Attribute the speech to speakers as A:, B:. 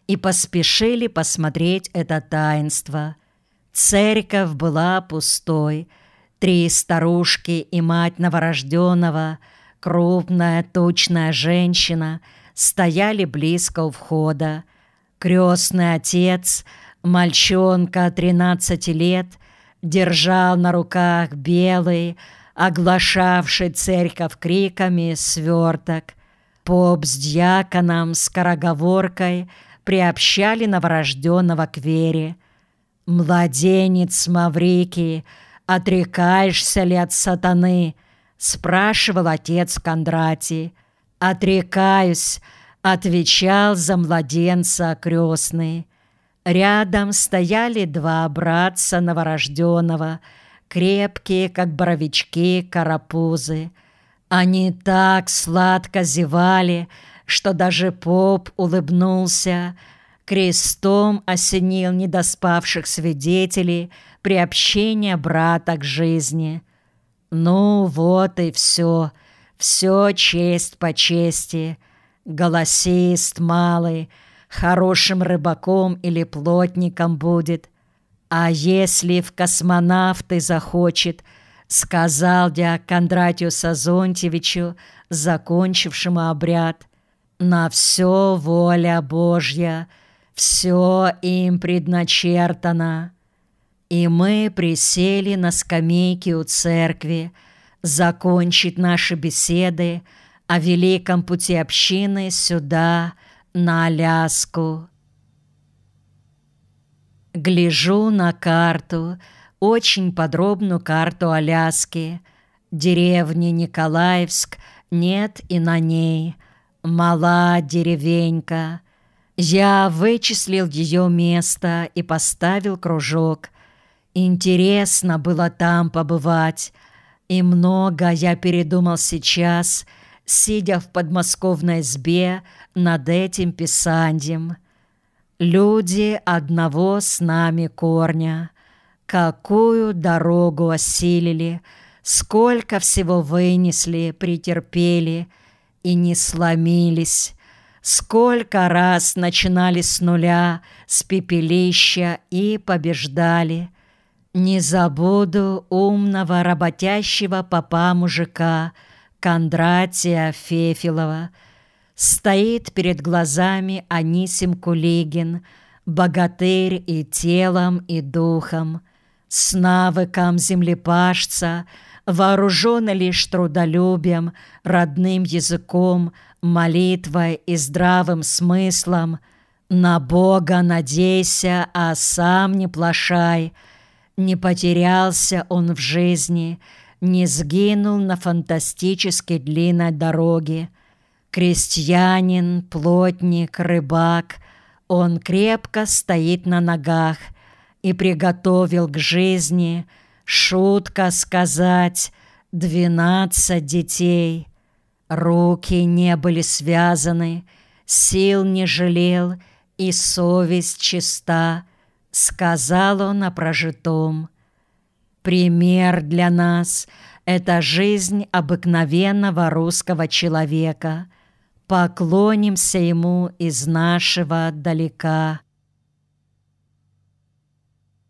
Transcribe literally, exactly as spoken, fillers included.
A: и поспешили посмотреть это таинство. Церковь была пустой. Три старушки и мать новорожденного, крупная тучная женщина, стояли близко у входа. Крестный отец, мальчонка тринадцати лет, держал на руках белый, оглашавший церковь криками, сверток. Поп с дьяконом скороговоркой приобщали новорожденного к вере. «Младенец Маврикий, отрекаешься ли от сатаны?» — спрашивал отец Кондратий. «Отрекаюсь», — отвечал за младенца крестный. Рядом стояли два братца новорожденного, крепкие, как боровички, карапузы. Они так сладко зевали, что даже поп улыбнулся, крестом осенил недоспавших свидетелей приобщения брата к жизни. Ну вот и все, все честь по чести. Голосист малый, хорошим рыбаком или плотником будет. А если в космонавты захочет, сказал дьяк Кондратию Сазонтьевичу, закончившему обряд, на все воля Божья, все им предначертано. И мы присели на скамейке у церкви, закончить наши беседы о великом пути общины сюда, на Аляску. Гляжу на карту, очень подробную карту Аляски. Деревни Николаевск нет и на ней. Мала деревенька. Я вычислил ее место и поставил кружок. Интересно было там побывать, и много я передумал сейчас, сидя в подмосковной избе над этим писаньем. Люди одного с нами корня. Какую дорогу осилили, сколько всего вынесли, претерпели и не сломились. Сколько раз начинали с нуля, с пепелища и побеждали. Не забуду умного работящего попа-мужика Кондратия Фефилова. Стоит перед глазами Анисим Кулигин, богатырь и телом, и духом, с навыком землепашца, вооруженный лишь трудолюбием, родным языком, молитвой и здравым смыслом. На Бога надейся, а сам не плашай. Не потерялся он в жизни, не сгинул на фантастически длинной дороге. Крестьянин, плотник, рыбак, он крепко стоит на ногах и приготовил к жизни, шутка сказать, двенадцать детей. Руки не были связаны, сил не жалел, и совесть чиста, сказал он о прожитом. Пример для нас — это жизнь обыкновенного русского человека. Поклонимся ему из нашего далека.